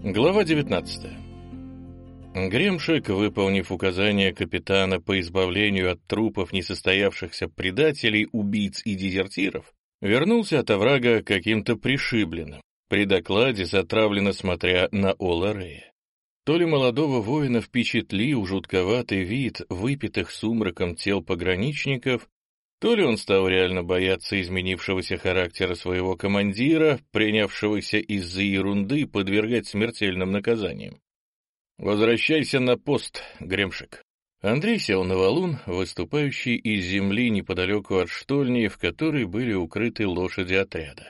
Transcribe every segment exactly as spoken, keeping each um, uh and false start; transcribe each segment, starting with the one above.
Глава девятнадцатая. Гремшик, выполнив указания капитана по избавлению от трупов несостоявшихся предателей, убийц и дезертиров, вернулся от оврага каким-то пришибленным, при докладе затравленно смотря на Ола Рея. То ли молодого воина впечатлил жутковатый вид выпитых сумраком тел пограничников, то ли он стал реально бояться изменившегося характера своего командира, принявшегося из-за ерунды подвергать смертельным наказаниям. «Возвращайся на пост, Гремшик». Андрей сел на валун, выступающий из земли неподалеку от штольни, в которой были укрыты лошади отряда.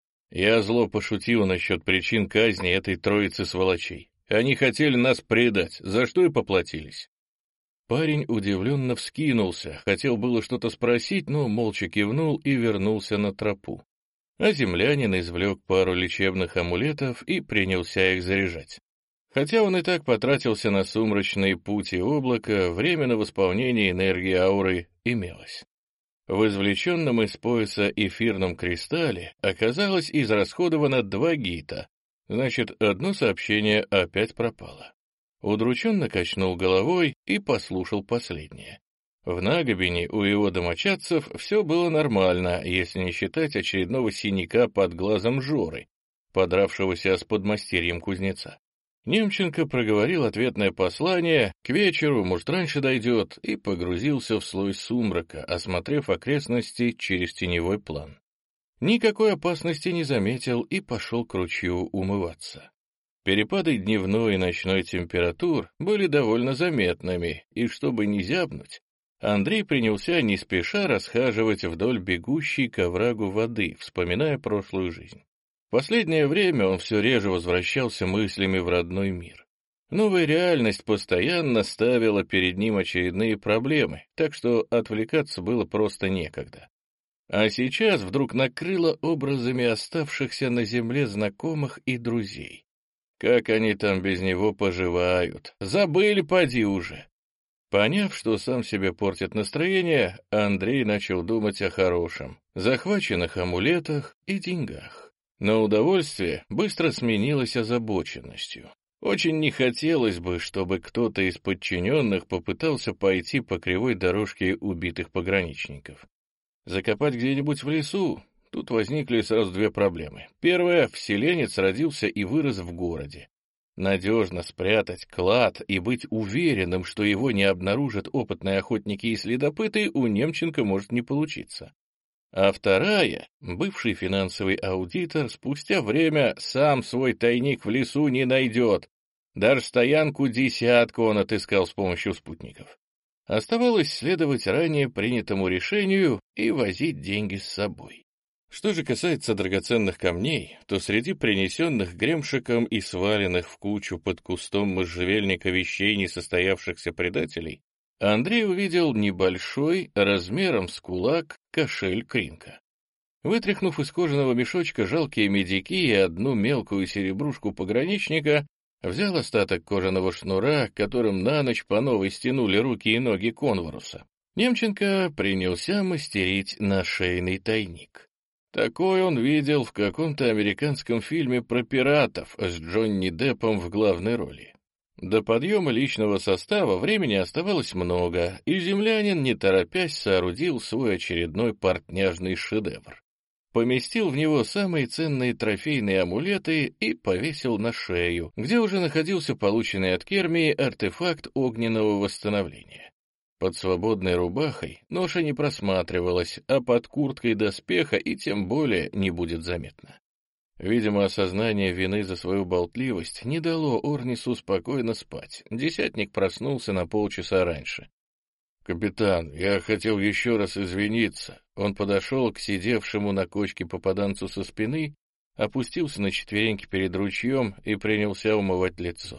Я зло пошутил насчет причин казни этой троицы сволочей. Они хотели нас предать, за что и поплатились. Парень удивленно вскинулся, хотел было что-то спросить, но молча кивнул и вернулся на тропу. А землянин извлек пару лечебных амулетов и принялся их заряжать. Хотя он и так потратился на сумрачные пути облака, время на восполнение энергии ауры имелось. В извлеченном из пояса эфирном кристалле оказалось израсходовано два гита, значит, одно сообщение опять пропало. Удрученно качнул головой и послушал последнее. В Нагобине у его домочадцев все было нормально, если не считать очередного синяка под глазом Жоры, подравшегося с подмастерьем кузнеца. Немченко проговорил ответное послание, к вечеру, может, раньше дойдет, и погрузился в слой сумрака, осмотрев окрестности через теневой план. Никакой опасности не заметил и пошел к ручью умываться. Перепады дневной и ночной температур были довольно заметными, и чтобы не зябнуть, Андрей принялся не спеша расхаживать вдоль бегущей к оврагу воды, вспоминая прошлую жизнь. В последнее время он все реже возвращался мыслями в родной мир. Новая реальность постоянно ставила перед ним очередные проблемы, так что отвлекаться было просто некогда. А сейчас вдруг накрыло образами оставшихся на земле знакомых и друзей. Как они там без него поживают? Забыли, поди уже. Поняв, что сам себе портит настроение, Андрей начал думать о хорошем, захваченных амулетах и деньгах. Но удовольствие быстро сменилось озабоченностью. Очень не хотелось бы, чтобы кто-то из подчиненных попытался пойти по кривой дорожке убитых пограничников. Закопать где-нибудь в лесу? Тут возникли сразу две проблемы. Первая — вселенец родился и вырос в городе. Надежно спрятать клад и быть уверенным, что его не обнаружат опытные охотники и следопыты, у Немченко может не получиться. А вторая — бывший финансовый аудитор спустя время сам свой тайник в лесу не найдет. Даже стоянку десятку он отыскал с помощью спутников. Оставалось следовать ранее принятому решению и возить деньги с собой. Что же касается драгоценных камней, то среди принесенных Гремшиком и сваленных в кучу под кустом можжевельника вещей несостоявшихся предателей, Андрей увидел небольшой, размером с кулак, кошель Кринка. Вытряхнув из кожаного мешочка жалкие медики и одну мелкую серебрушку пограничника, взял остаток кожаного шнура, которым на ночь по новой стянули руки и ноги конворуса. Немченко принялся мастерить нашейный тайник. Такой он видел в каком-то американском фильме про пиратов с Джонни Деппом в главной роли. До подъема личного состава времени оставалось много, и землянин, не торопясь, соорудил свой очередной портняжный шедевр. Поместил в него самые ценные трофейные амулеты и повесил на шею, где уже находился полученный от Кермии артефакт огненного восстановления. Под свободной рубахой ноша не просматривалась, а под курткой доспеха и тем более не будет заметно. Видимо, осознание вины за свою болтливость не дало Орнису спокойно спать. Десятник проснулся на полчаса раньше. «Капитан, я хотел еще раз извиниться». Он подошел к сидевшему на кочке попаданцу со спины, опустился на четвереньки перед ручьем и принялся умывать лицо.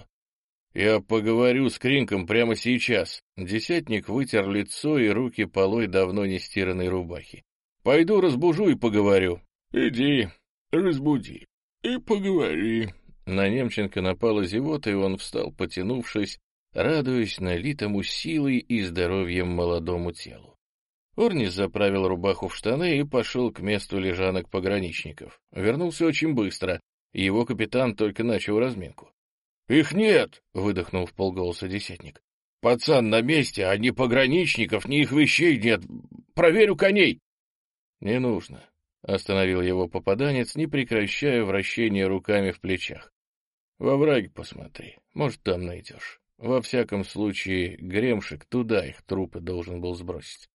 «Я поговорю с Кринком прямо сейчас». Десятник вытер лицо и руки полой давно не стиранной рубахи. «Пойду разбужу и поговорю». «Иди, разбуди и поговори». На Немченко напала зевота, и он встал, потянувшись, радуясь налитому силой и здоровьем молодому телу. Орнис заправил рубаху в штаны и пошел к месту лежанок пограничников. Вернулся очень быстро, и его капитан только начал разминку. «Их нет!» — выдохнул вполголоса десятник. «Пацан на месте, а ни пограничников, ни их вещей нет. Проверю коней!» «Не нужно», — остановил его попаданец, не прекращая вращения руками в плечах. «Во враге посмотри, может, там найдешь. Во всяком случае, Гремшик туда их трупы должен был сбросить».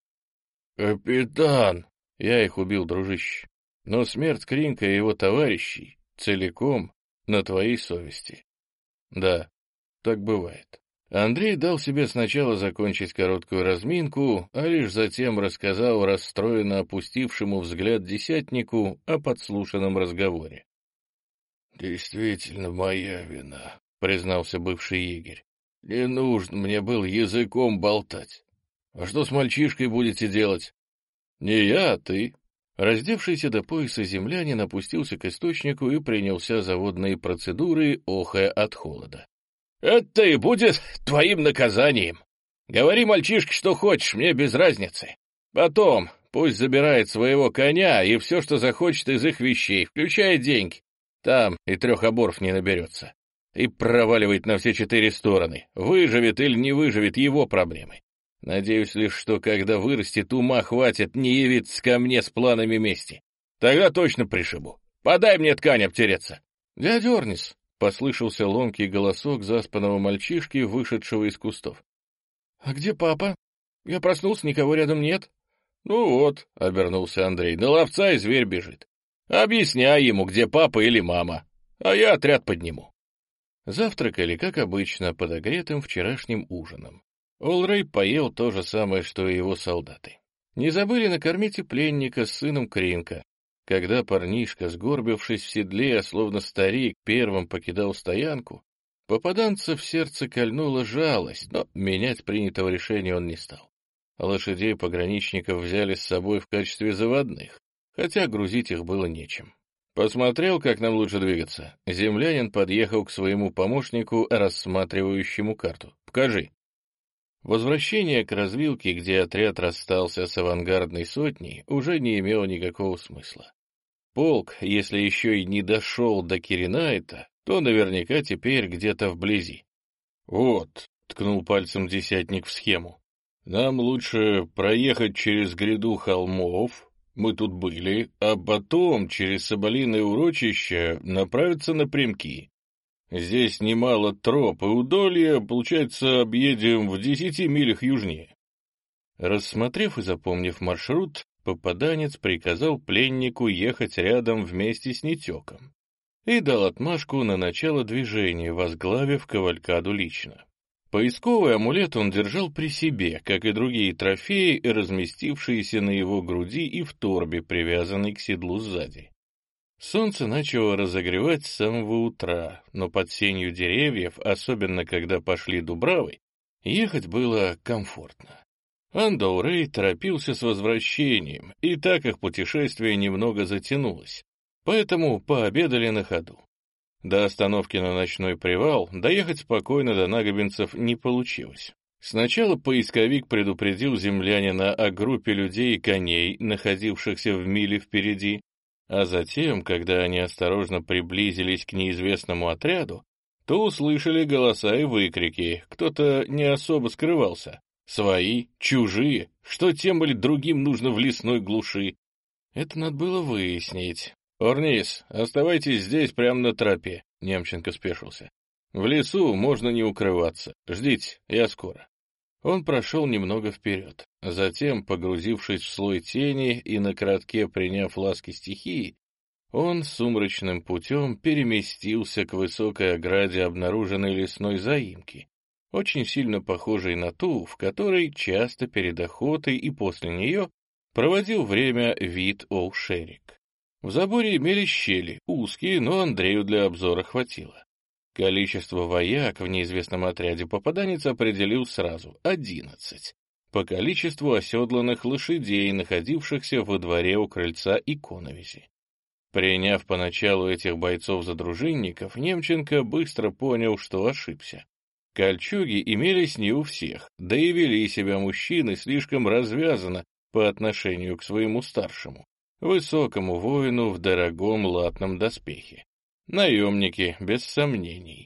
«Капитан!» «Я их убил, дружище. Но смерть Кринка и его товарищей целиком на твоей совести». «Да, так бывает». Андрей дал себе сначала закончить короткую разминку, а лишь затем рассказал расстроенно опустившему взгляд десятнику о подслушанном разговоре. «Действительно моя вина», — признался бывший егерь. «Не нужно мне было языком болтать. А что с мальчишкой будете делать?» «Не я, а ты». Раздевшийся до пояса землянин опустился к источнику и принялся за водные процедуры, охая от холода. «Это и будет твоим наказанием. Говори, мальчишке, что хочешь, мне без разницы. Потом пусть забирает своего коня и все, что захочет из их вещей, включая деньги. Там и трех оборов не наберется. И проваливает на все четыре стороны. Выживет или не выживет — его проблемы. Надеюсь лишь, что когда вырастет, ума хватит не явиться ко мне с планами мести. Тогда точно пришибу. Подай мне ткань обтереться». «Дядя Орнис», — послышался ломкий голосок заспанного мальчишки, вышедшего из кустов. «А где папа? Я проснулся, никого рядом нет». «Ну вот», — обернулся Андрей, — «на ловца и зверь бежит. Объясняй ему, где папа или мама, а я отряд подниму». Завтракали, как обычно, подогретым вчерашним ужином. Олрей поел то же самое, что и его солдаты. Не забыли накормить и пленника с сыном Кринка. Когда парнишка, сгорбившись в седле, словно старик, первым покидал стоянку, попаданца в сердце кольнула жалость, но менять принятого решения он не стал. Лошадей пограничников взяли с собой в качестве заводных, хотя грузить их было нечем. «Посмотрел, как нам лучше двигаться?» Землянин подъехал к своему помощнику, рассматривающему карту. «Покажи». Возвращение к развилке, где отряд расстался с авангардной сотней, уже не имело никакого смысла. Полк, если еще и не дошел до Киринайта, то наверняка теперь где-то вблизи. «Вот», — ткнул пальцем десятник в схему, — «нам лучше проехать через гряду холмов, мы тут были, а потом через Соболиное урочище направиться напрямки. Здесь немало троп и удолья, получается, объедем в десяти милях южнее». Рассмотрев и запомнив маршрут, попаданец приказал пленнику ехать рядом вместе с Нетеком и дал отмашку на начало движения, возглавив кавалькаду лично. Поисковый амулет он держал при себе, как и другие трофеи, разместившиеся на его груди и в торбе, привязанной к седлу сзади. Солнце начало разогревать с самого утра, но под сенью деревьев, особенно когда пошли дубравы, ехать было комфортно. Андоурей торопился с возвращением, и так их путешествие немного затянулось, поэтому пообедали на ходу. До остановки на ночной привал доехать спокойно до нагобинцев не получилось. Сначала поисковик предупредил землянина о группе людей и коней, находившихся в миле впереди, а затем, когда они осторожно приблизились к неизвестному отряду, то услышали голоса и выкрики, кто-то не особо скрывался. Свои, чужие, что тем или другим нужно в лесной глуши? Это надо было выяснить. «Орнис, оставайтесь здесь, прямо на тропе», — Немченко спешился. «В лесу можно не укрываться. Ждите, я скоро». Он прошел немного вперед. Затем, погрузившись в слой тени и на коротке приняв ласки стихии, он сумрачным путем переместился к высокой ограде обнаруженной лесной заимки, очень сильно похожей на ту, в которой часто перед охотой и после нее проводил время Вит Оушерик. В заборе имелись щели, узкие, но Андрею для обзора хватило. Количество вояк в неизвестном отряде попаданец определил сразу — одиннадцать, по количеству оседланных лошадей, находившихся во дворе у крыльца и коновизи. Приняв поначалу этих бойцов за дружинников, Немченко быстро понял, что ошибся. Кольчуги имелись не у всех, да и вели себя мужчины слишком развязанно по отношению к своему старшему, высокому воину в дорогом латном доспехе. Наемники, без сомнений.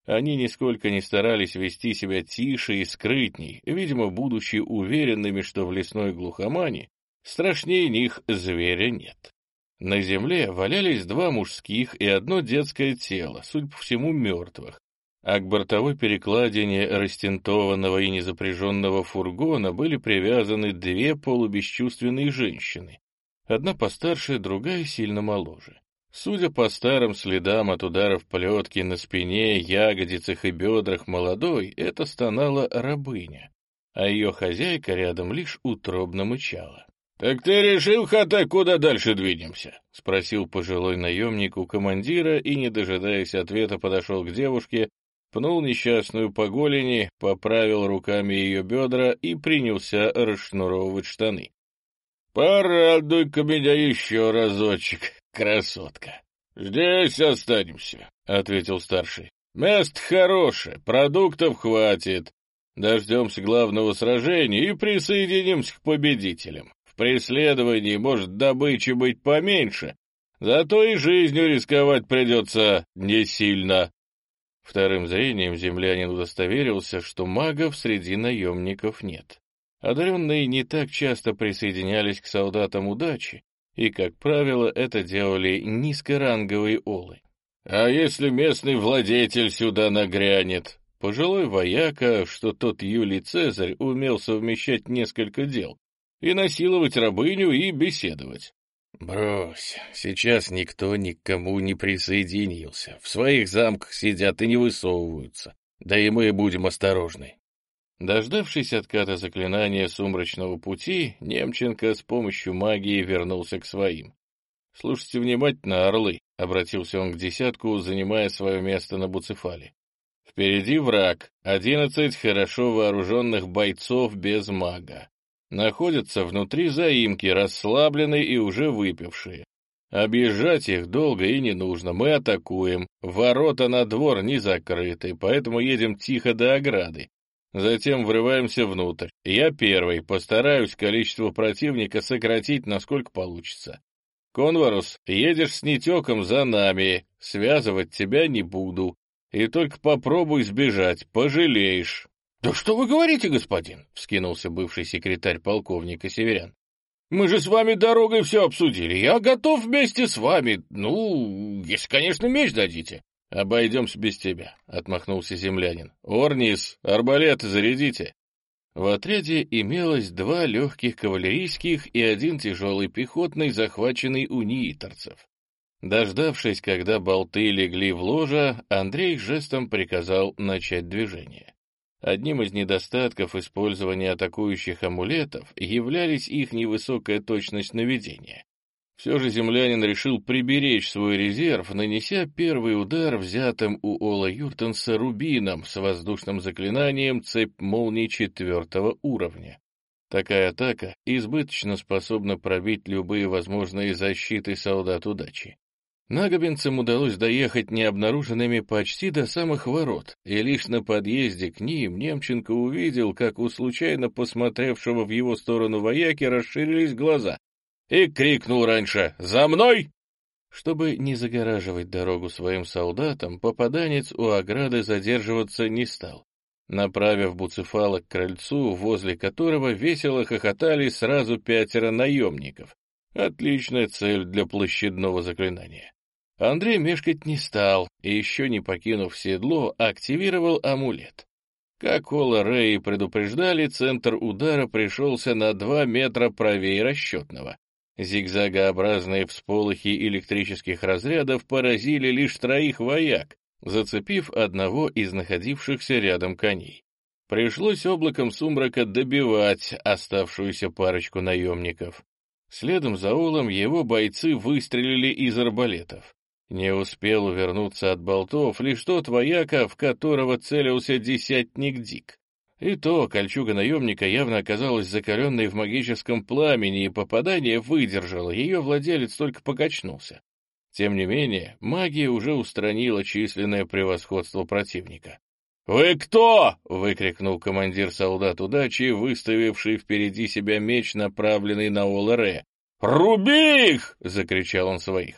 Они нисколько не старались вести себя тише и скрытней, видимо, будучи уверенными, что в лесной глухомане страшнее них зверя нет. На земле валялись два мужских и одно детское тело, судя по всему, мертвых, а к бортовой перекладине растентованного и незапряженного фургона были привязаны две полубесчувственные женщины, одна постарше, другая сильно моложе. Судя по старым следам от ударов плетки на спине, ягодицах и бедрах молодой, это стонала рабыня, а ее хозяйка рядом лишь утробно мычала. — Так ты решил, Хатай, куда дальше двинемся? — спросил пожилой наемник у командира и, не дожидаясь ответа, подошел к девушке, пнул несчастную по голени, поправил руками ее бедра и принялся расшнуровывать штаны. — Порадуй-ка меня еще разочек, красотка. — Здесь останемся, — ответил старший. — Место хорошее, продуктов хватит. Дождемся главного сражения и присоединимся к победителям. В преследовании может добычи быть поменьше, зато и жизнью рисковать придется не сильно. Вторым зрением землянин удостоверился, что магов среди наемников нет. Одаренные не так часто присоединялись к солдатам удачи, и, как правило, это делали низкоранговые олы. «А если местный владетель сюда нагрянет?» Пожилой вояка, что тот Юлий Цезарь, умел совмещать несколько дел, и насиловать рабыню, и беседовать. «Брось, сейчас никто ни к кому не присоединился, в своих замках сидят и не высовываются, да и мы будем осторожны». Дождавшись отката заклинания сумрачного пути, Немченко с помощью магии вернулся к своим. «Слушайте внимательно, орлы», — обратился он к десятку, занимая свое место на Буцефале. «Впереди враг, одиннадцать хорошо вооруженных бойцов без мага. Находятся внутри заимки, расслабленные и уже выпившие. Объезжать их долго и не нужно, мы атакуем. Ворота на двор не закрыты, поэтому едем тихо до ограды. Затем врываемся внутрь. Я первый, постараюсь количество противника сократить, насколько получится. Конварус, едешь с Нетеком за нами, связывать тебя не буду. И только попробуй сбежать, пожалеешь». «Да что вы говорите, господин?» — вскинулся бывший секретарь полковника Северян. «Мы же с вами дорогой все обсудили. Я готов вместе с вами. Ну, если, конечно, меч дадите». «Обойдемся без тебя», — отмахнулся землянин. «Орнис, арбалеты зарядите». В отряде имелось два легких кавалерийских и один тяжелый пехотный, захваченный у нииторцев. Дождавшись, когда болты легли в ложа, Андрей жестом приказал начать движение. Одним из недостатков использования атакующих амулетов являлись их невысокая точность наведения. Все же землянин решил приберечь свой резерв, нанеся первый удар взятым у Ола Юртенса рубином с воздушным заклинанием «Цепь молний» четвертого уровня. Такая атака избыточно способна пробить любые возможные защиты солдат удачи. Нагобинцам удалось доехать необнаруженными почти до самых ворот, и лишь на подъезде к ним Немченко увидел, как у случайно посмотревшего в его сторону вояки расширились глаза, и крикнул раньше «За мной!». Чтобы не загораживать дорогу своим солдатам, попаданец у ограды задерживаться не стал, направив Буцефала к крыльцу, возле которого весело хохотали сразу пятеро наемников. Отличная цель для площадного заклинания. Андрей мешкать не стал и, еще не покинув седло, активировал амулет. Как Ола Рэй предупреждали, центр удара пришелся на два метра правее расчетного. Зигзагообразные всполохи электрических разрядов поразили лишь троих вояк, зацепив одного из находившихся рядом коней. Пришлось облаком сумрака добивать оставшуюся парочку наемников. Следом за Олом его бойцы выстрелили из арбалетов. Не успел увернуться от болтов лишь тот вояка, в которого целился десятник Дик. И то кольчуга наемника явно оказалась закаленной в магическом пламени, и попадание выдержало, ее владелец только покачнулся. Тем не менее, магия уже устранила численное превосходство противника. «Вы кто?» — выкрикнул командир солдат удачи, выставивший впереди себя меч, направленный на Ола Ре. «Руби их!» — закричал он своих.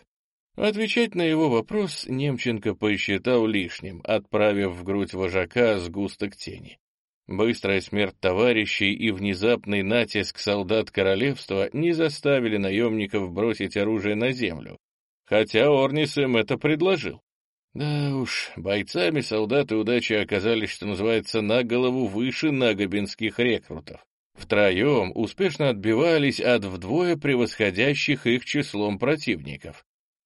Отвечать на его вопрос Немченко посчитал лишним, отправив в грудь вожака сгусток тени. Быстрая смерть товарищей и внезапный натиск солдат королевства не заставили наемников бросить оружие на землю, хотя Орнис им это предложил. Да уж, бойцами солдаты удачи оказались, что называется, на голову выше нагобинских рекрутов. Втроем успешно отбивались от вдвое превосходящих их числом противников.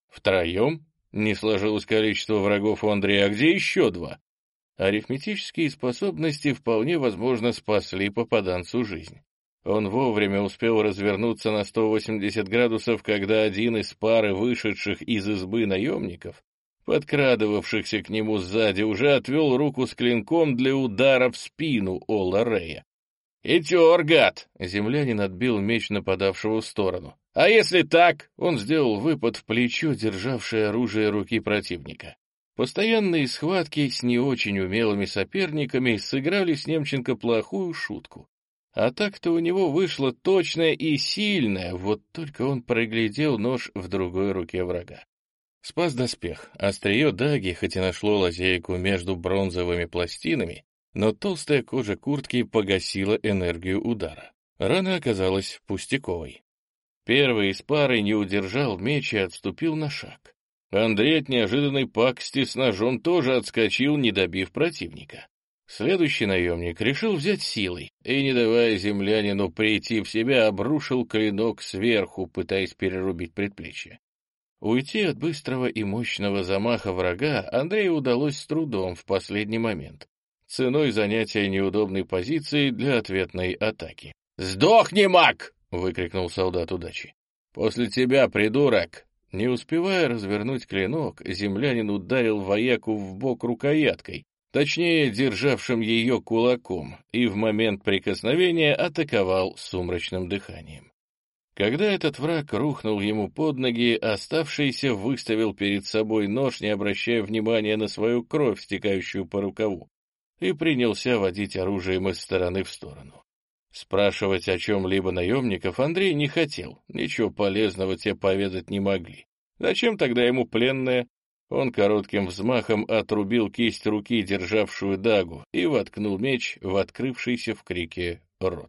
Втроем не сложилось количество врагов у Андрея, а где еще два? Арифметические способности вполне возможно спасли попаданцу жизнь. Он вовремя успел развернуться на сто восемьдесят градусов, когда один из пары вышедших из избы наемников, подкрадывавшихся к нему сзади, уже отвел руку с клинком для удара в спину Олла Рея. «И тер, гад!» — землянин отбил меч нападавшего в сторону. «А если так?» — он сделал выпад в плечо, державшее оружие руки противника. Постоянные схватки с не очень умелыми соперниками сыграли с Немченко плохую шутку. А так-то у него вышло точное и сильное, вот только он проглядел нож в другой руке врага. Спас доспех. Острие даги, хоть и нашло лазейку между бронзовыми пластинами, но толстая кожа куртки погасила энергию удара. Рана оказалась пустяковой. Первый из пары не удержал меч и отступил на шаг. Андрей от неожиданной пакости с ножом тоже отскочил, не добив противника. Следующий наемник решил взять силой и, не давая землянину прийти в себя, обрушил клинок сверху, пытаясь перерубить предплечье. Уйти от быстрого и мощного замаха врага Андрею удалось с трудом в последний момент, ценой занятия неудобной позиции для ответной атаки. «Сдохни, маг!» — выкрикнул солдат удачи. «После тебя, придурок!» Не успевая развернуть клинок, землянин ударил вояку в бок рукояткой, точнее, державшим ее кулаком, и в момент прикосновения атаковал сумрачным дыханием. Когда этот враг рухнул ему под ноги, оставшийся выставил перед собой нож, не обращая внимания на свою кровь, стекающую по рукаву, и принялся водить оружием из стороны в сторону. Спрашивать о чем-либо наемников Андрей не хотел, ничего полезного те поведать не могли. Зачем тогда ему пленная? Он коротким взмахом отрубил кисть руки, державшую дагу, и воткнул меч в открывшийся в крике рот.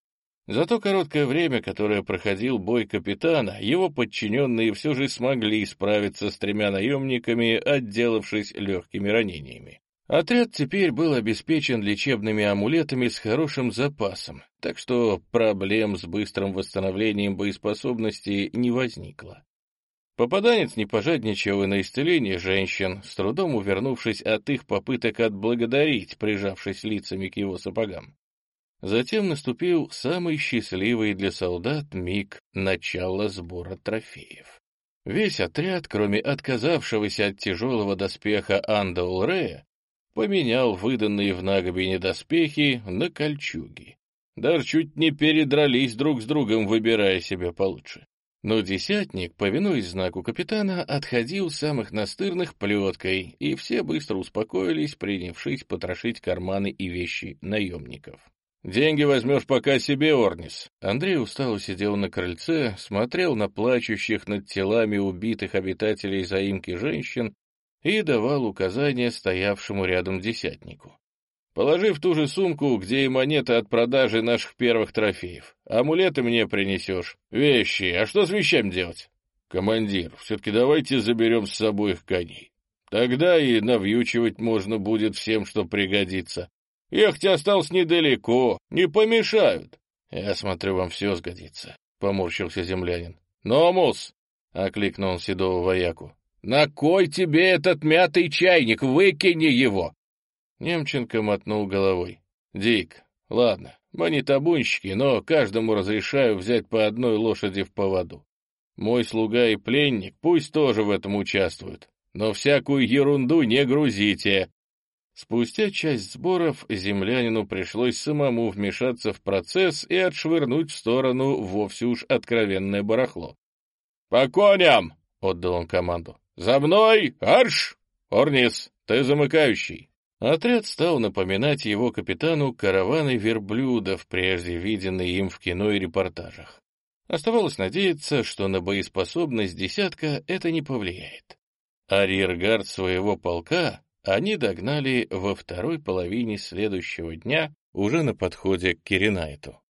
За то короткое время, которое проходил бой капитана, его подчиненные все же смогли справиться с тремя наемниками, отделавшись легкими ранениями. Отряд теперь был обеспечен лечебными амулетами с хорошим запасом, так что проблем с быстрым восстановлением боеспособности не возникло. Попаданец не пожадничал и на исцеление женщин, с трудом увернувшись от их попыток отблагодарить, прижавшись лицами к его сапогам. Затем наступил самый счастливый для солдат миг начала сбора трофеев. Весь отряд, кроме отказавшегося от тяжелого доспеха Анда Улрея, поменял выданные в Нагобине доспехи на кольчуги. Даже чуть не передрались друг с другом, выбирая себе получше. Но десятник, повинуясь знаку капитана, отходил самых настырных плеткой, и все быстро успокоились, принявшись потрошить карманы и вещи наемников. «Деньги возьмешь пока себе, Орнис». Андрей устало сидел на крыльце, смотрел на плачущих над телами убитых обитателей заимки женщин и давал указания стоявшему рядом десятнику. «Положи в ту же сумку, где и монеты от продажи наших первых трофеев. Амулеты мне принесешь. Вещи. А что с вещами делать?» «Командир, все-таки давайте заберем с собой их коней. Тогда и навьючивать можно будет всем, что пригодится. Ехать осталось недалеко, не помешают». «Я смотрю, вам все сгодится», — поморщился землянин. «Номус!» — окликнул он седого вояку. «На кой тебе этот мятый чайник? Выкини его!» Немченко мотнул головой. «Дик, ладно, мы не табунщики, но каждому разрешаю взять по одной лошади в поводу. Мой слуга и пленник пусть тоже в этом участвуют, но всякую ерунду не грузите». Спустя часть сборов землянину пришлось самому вмешаться в процесс и отшвырнуть в сторону вовсе уж откровенное барахло. «По коням!» — отдал он команду. «За мной! Арш! Орнис, ты замыкающий!» Отряд стал напоминать его капитану караваны верблюдов, прежде виденные им в кино и репортажах. Оставалось надеяться, что на боеспособность десятка это не повлияет. Арьергард своего полка они догнали во второй половине следующего дня, уже на подходе к Киренайту.